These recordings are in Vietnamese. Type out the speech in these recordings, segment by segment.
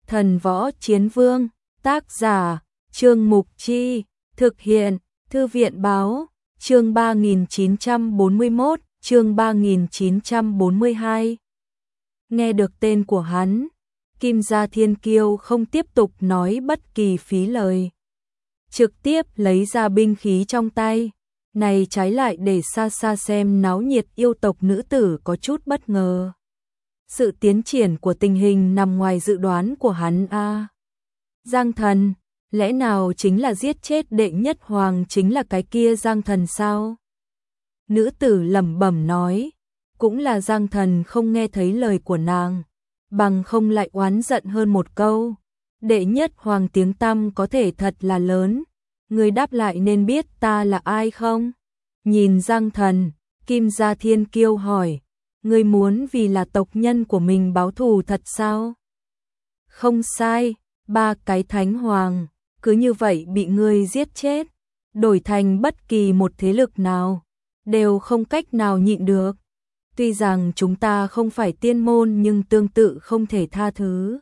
Thần Võ Chiến Vương, tác giả, Trương Mục Chi, thực hiện, Thư viện Báo, chương 3941, chương 3942. Nghe được tên của hắn, Kim Gia Thiên Kiêu không tiếp tục nói bất kỳ phí lời. Trực tiếp lấy ra binh khí trong tay, này trái lại để xa xa xem náo nhiệt yêu tộc nữ tử có chút bất ngờ. Sự tiến triển của tình hình nằm ngoài dự đoán của hắn a. Giang Thần, lẽ nào chính là giết chết đệ nhất hoàng chính là cái kia Giang Thần sao? Nữ tử lẩm bẩm nói, cũng là Giang Thần không nghe thấy lời của nàng, bằng không lại oán giận hơn một câu. Đệ nhất hoàng tiếng tăm có thể thật là lớn, người đáp lại nên biết ta là ai không? Nhìn Giang Thần, Kim Gia Thiên Kiêu hỏi, ngươi muốn vì là tộc nhân của mình báo thù thật sao? Không sai, 3 cái thánh hoàng, cứ như vậy bị ngươi giết chết, đổi thành bất kỳ một thế lực nào, đều không cách nào nhịn được. Tuy rằng chúng ta không phải tiên môn nhưng tương tự không thể tha thứ.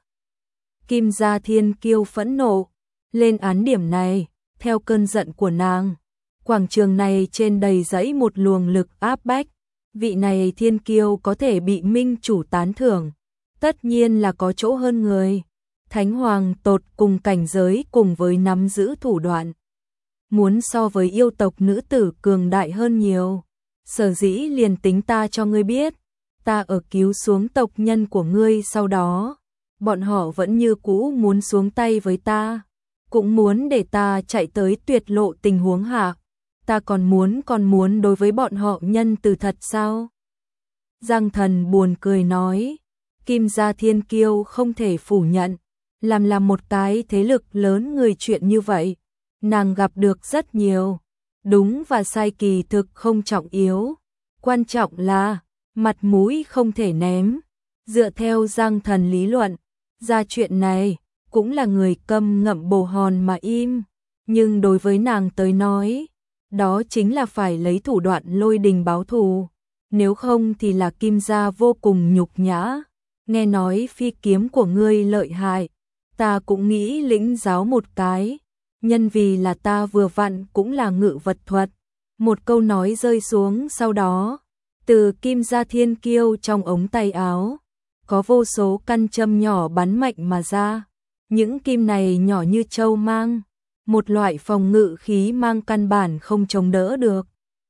Kim Gia Thiên Kiêu phẫn nộ, lên án điểm này, theo cơn giận của nàng. Quảng trường này trên đầy dẫy một luồng lực áp bách, vị này thiên kiêu có thể bị minh chủ tán thưởng, tất nhiên là có chỗ hơn người. Thánh hoàng tột cùng cảnh giới cùng với nắm giữ thủ đoạn, muốn so với yêu tộc nữ tử cường đại hơn nhiều. Sở dĩ liền tính ta cho ngươi biết, ta ở cứu xuống tộc nhân của ngươi sau đó, bọn họ vẫn như cũ muốn xuống tay với ta, cũng muốn để ta chạy tới tuyệt lộ tình huống hạ. Ta còn muốn đối với bọn họ nhân từ thật sao? Giang Thần buồn cười nói, Kim Gia Thiên Kiêu không thể phủ nhận, làm một cái thế lực lớn người chuyện như vậy, nàng gặp được rất nhiều, đúng và sai kỳ thực không trọng yếu, quan trọng là mặt mũi không thể ném. Dựa theo Giang Thần lý luận, ra chuyện này cũng là người câm ngậm bồ hòn mà im, nhưng đối với nàng tới nói, đó chính là phải lấy thủ đoạn lôi đình báo thù, nếu không thì là Kim Gia vô cùng nhục nhã. Nghe nói phi kiếm của ngươi lợi hại, ta cũng nghĩ lĩnh giáo một cái, nhân vì là ta vừa vặn cũng là ngự vật thuật. Một câu nói rơi xuống sau đó, từ Kim Gia Thiên Kiêu trong ống tay áo, có vô số căn châm nhỏ bắn mạnh mà ra, những kim này nhỏ như châu mang, một loại phòng ngự khí mang căn bản không chống đỡ được.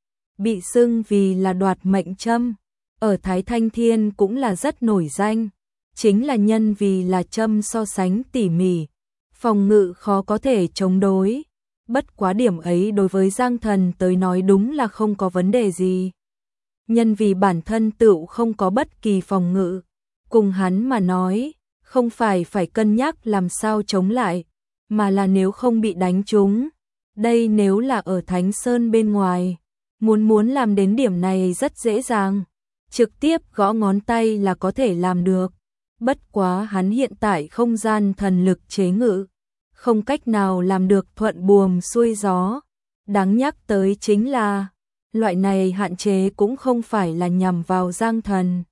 Bị xưng vì là đoạt mệnh châm, ở Thái Thanh Thiên cũng là rất nổi danh, chính là nhân vì là châm so sánh tỉ mỉ, phòng ngự khó có thể chống đối. Bất quá điểm ấy đối với Giang Thần tới nói đúng là không có vấn đề gì. Nhân vì bản thân tựu không có bất kỳ phòng ngự, cùng hắn mà nói, không phải cân nhắc làm sao chống lại, mà là nếu không bị đánh trúng. Đây nếu là ở Thánh Sơn bên ngoài, muốn làm đến điểm này rất dễ dàng, trực tiếp gõ ngón tay là có thể làm được. Bất quá hắn hiện tại không gian thần lực chế ngự, không cách nào làm được thuận buồm xuôi gió. Đáng nhắc tới chính là, loại này hạn chế cũng không phải là nhằm vào Giang Thần,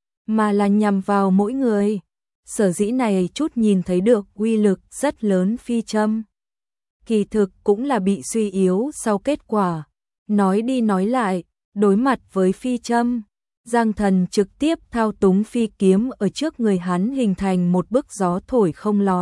mà là nhằm vào mỗi người. Sở dĩ này chút nhìn thấy được uy lực rất lớn phi châm, kỳ thực cũng là bị suy yếu sau kết quả. Nói đi nói lại, đối mặt với phi châm, Giang Thần trực tiếp thao túng phi kiếm ở trước người hắn hình thành một bức gió thổi không lọt.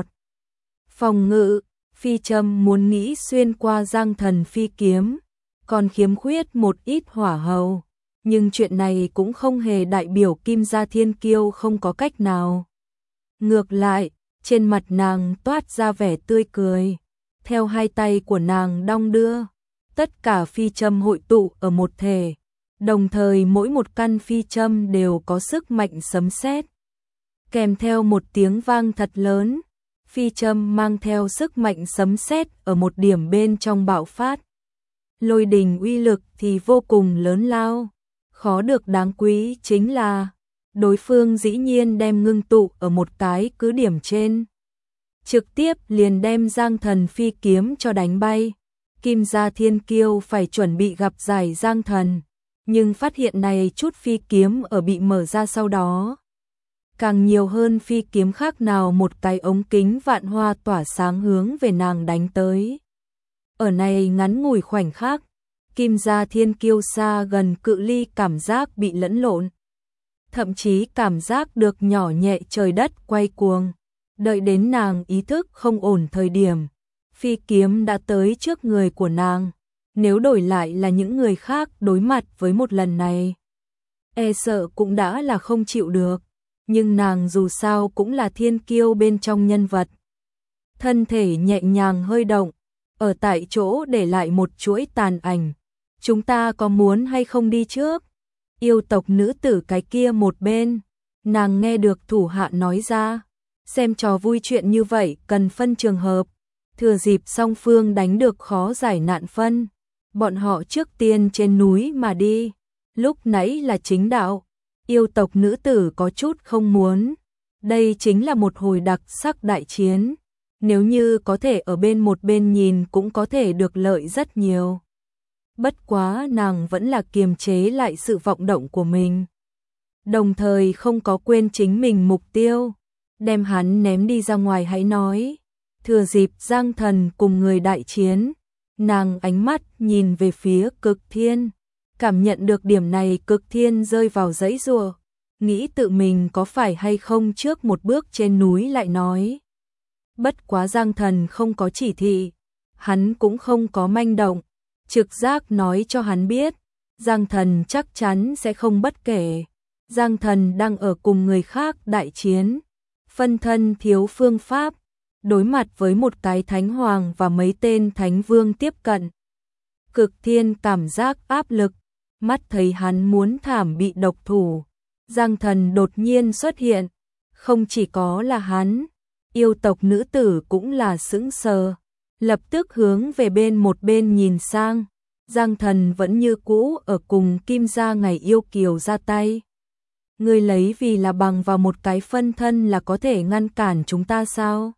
Phòng ngự, phi châm muốn nghĩ xuyên qua Giang Thần phi kiếm, còn khiếm khuyết một ít hỏa hầu, nhưng chuyện này cũng không hề đại biểu Kim Gia Thiên Kiêu không có cách nào. Ngược lại, trên mặt nàng toát ra vẻ tươi cười, theo hai tay của nàng đong đưa, tất cả phi châm hội tụ ở một thể, đồng thời mỗi một căn phi châm đều có sức mạnh sấm sét, kèm theo một tiếng vang thật lớn, phi châm mang theo sức mạnh sấm sét ở một điểm bên trong bạo phát. Lôi đình uy lực thì vô cùng lớn lao, khó được đáng quý chính là đối phương dĩ nhiên đem ngưng tụ ở một cái cứ điểm trên, trực tiếp liền đem Giang Thần phi kiếm cho đánh bay. Kim Gia Thiên Kiêu phải chuẩn bị gặp giải Giang Thần, nhưng phát hiện này chút phi kiếm ở bị mở ra sau đó, càng nhiều hơn phi kiếm khác nào một cái ống kính vạn hoa tỏa sáng hướng về nàng đánh tới. Ở này ngắn ngủi khoảnh khắc, Kim Gia Thiên Kiêu xa gần cự ly cảm giác bị lẫn lộn. Thậm chí cảm giác được nhỏ nhẹ trời đất quay cuồng. Đợi đến nàng ý thức không ổn thời điểm, phi kiếm đã tới trước người của nàng. Nếu đổi lại là những người khác đối mặt với một lần này, e sợ cũng đã là không chịu được. Nhưng nàng dù sao cũng là thiên kiêu bên trong nhân vật. Thân thể nhẹ nhàng hơi động, ở tại chỗ để lại một chuỗi tàn ảnh. Chúng ta có muốn hay không đi trước? Yêu tộc nữ tử cái kia một bên, nàng nghe được thủ hạ nói ra. Xem trò vui chuyện như vậy cần phân trường hợp. Thừa dịp song phương đánh được khó giải nạn phân, bọn họ trước tiên trên núi mà đi. Lúc nãy là chính đạo, yêu tộc nữ tử có chút không muốn. Đây chính là một hồi đặc sắc đại chiến. Nếu như có thể ở bên một bên nhìn cũng có thể được lợi rất nhiều. Bất quá nàng vẫn là kiềm chế lại sự vọng động của mình. Đồng thời không có quên chính mình mục tiêu. Đem hắn ném đi ra ngoài hãy nói. Thừa dịp Giang Thần cùng người đại chiến, nàng ánh mắt nhìn về phía Cực Thiên. Cảm nhận được điểm này Cực Thiên rơi vào giãy giụa, nghĩ tự mình có phải hay không trước một bước trên núi lại nói. Bất quá Giang Thần không có chỉ thị, hắn cũng không có manh động, trực giác nói cho hắn biết, Giang Thần chắc chắn sẽ không bất kể. Giang Thần đang ở cùng người khác đại chiến, phân thân thiếu phương pháp, đối mặt với một cái thánh hoàng và mấy tên thánh vương tiếp cận. Cực Thiên cảm giác áp lực, mắt thấy hắn muốn thảm bị độc thủ. Giang Thần đột nhiên xuất hiện, không chỉ có là hắn, yêu tộc nữ tử cũng là sững sờ, lập tức hướng về bên một bên nhìn sang. Giang Thần vẫn như cũ ở cùng Kim Gia ngày yêu kiều ra tay. Ngươi lấy vì là bằng vào một cái phân thân là có thể ngăn cản chúng ta sao?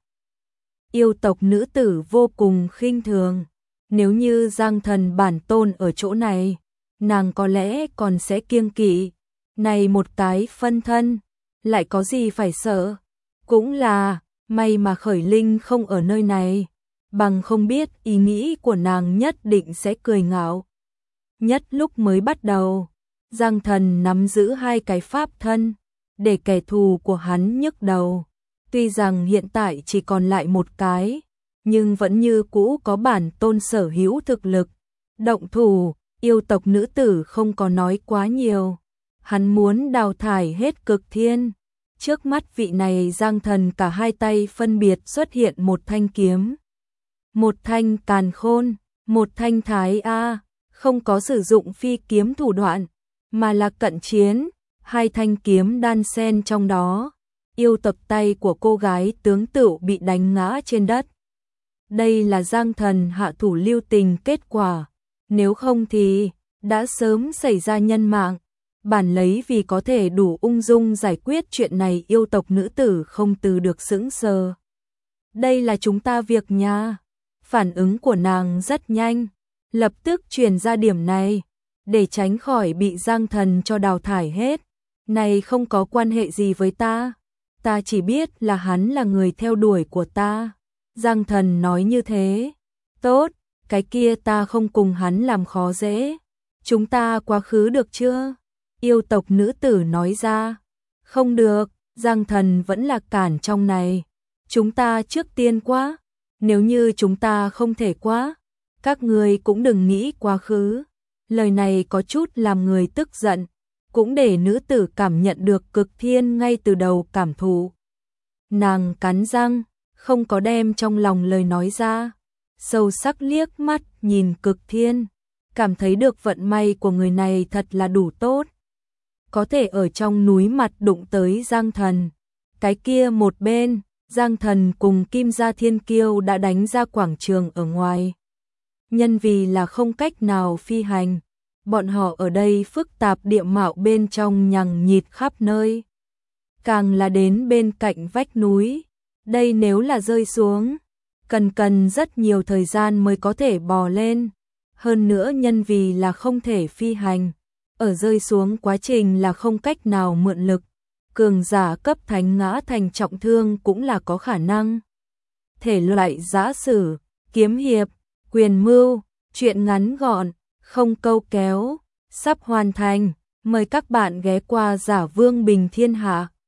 Yêu tộc nữ tử vô cùng khinh thường. Nếu như Giang Thần bản tôn ở chỗ này, nàng có lẽ còn sẽ kiêng kỵ. Này một cái phân thân, lại có gì phải sợ? Cũng là, may mà Khởi Linh không ở nơi này. Bằng không biết ý nghĩ của nàng nhất định sẽ cười ngạo. Nhất lúc mới bắt đầu, Giang Thần nắm giữ hai cái pháp thân, để kẻ thù của hắn nhức đầu. Tuy rằng hiện tại chỉ còn lại một cái, nhưng vẫn như cũ có bản tôn sở hữu thực lực. Động thủ, yêu tộc nữ tử không có nói quá nhiều. Hắn muốn đào thải hết Cực Thiên. Trước mắt vị này Giang Thần cả hai tay phân biệt xuất hiện một thanh kiếm. Một thanh càn khôn, một thanh thái A, không có sử dụng phi kiếm thủ đoạn, mà là cận chiến, hai thanh kiếm đan xen trong đó. Yêu tập tay của cô gái tướng tựu bị đánh ngã trên đất. Đây là Giang Thần hạ thủ lưu tình kết quả, nếu không thì đã sớm xảy ra nhân mạng. Bản lấy vì có thể đủ ung dung giải quyết chuyện này, yêu tộc nữ tử không từ được sững sờ. Đây là chúng ta việc nha. Phản ứng của nàng rất nhanh, lập tức truyền ra điểm này, để tránh khỏi bị Giang Thần cho đào thải hết. Này không có quan hệ gì với ta, ta chỉ biết là hắn là người theo đuổi của ta. Giang Thần nói như thế. Tốt, cái kia ta không cùng hắn làm khó dễ. Chúng ta quá khứ được chưa? Yêu tộc nữ tử nói ra. Không được, Giang Thần vẫn là cản trong này. Chúng ta trước tiên quá. Nếu như chúng ta không thể quá, các người cũng đừng nghĩ quá khứ. Lời này có chút làm người tức giận, cũng để nữ tử cảm nhận được Cực Thiên ngay từ đầu cảm thụ. Nàng cắn răng, không có đem trong lòng lời nói ra, sâu sắc liếc mắt nhìn Cực Thiên, cảm thấy được vận may của người này thật là đủ tốt. Có thể ở trong núi mặt đụng tới Giang Thần. Cái kia một bên, Giang Thần cùng Kim Gia Thiên Kiêu đã đánh ra quảng trường ở ngoài. Nhân vì là không cách nào phi hành, bọn họ ở đây phức tạp địa mạo bên trong nhằng nhịt khắp nơi. Càng là đến bên cạnh vách núi, đây nếu là rơi xuống, cần rất nhiều thời gian mới có thể bò lên. Hơn nữa nhân vì là không thể phi hành, ở rơi xuống quá trình là không cách nào mượn lực. cường giả cấp thánh ngã thành trọng thương cũng là có khả năng. Thể loại giã sử, kiếm hiệp, quyền mưu, truyện ngắn gọn, không câu kéo, sắp hoàn thành. Mời các bạn ghé qua Giả Vương Bình Thiên Hạ.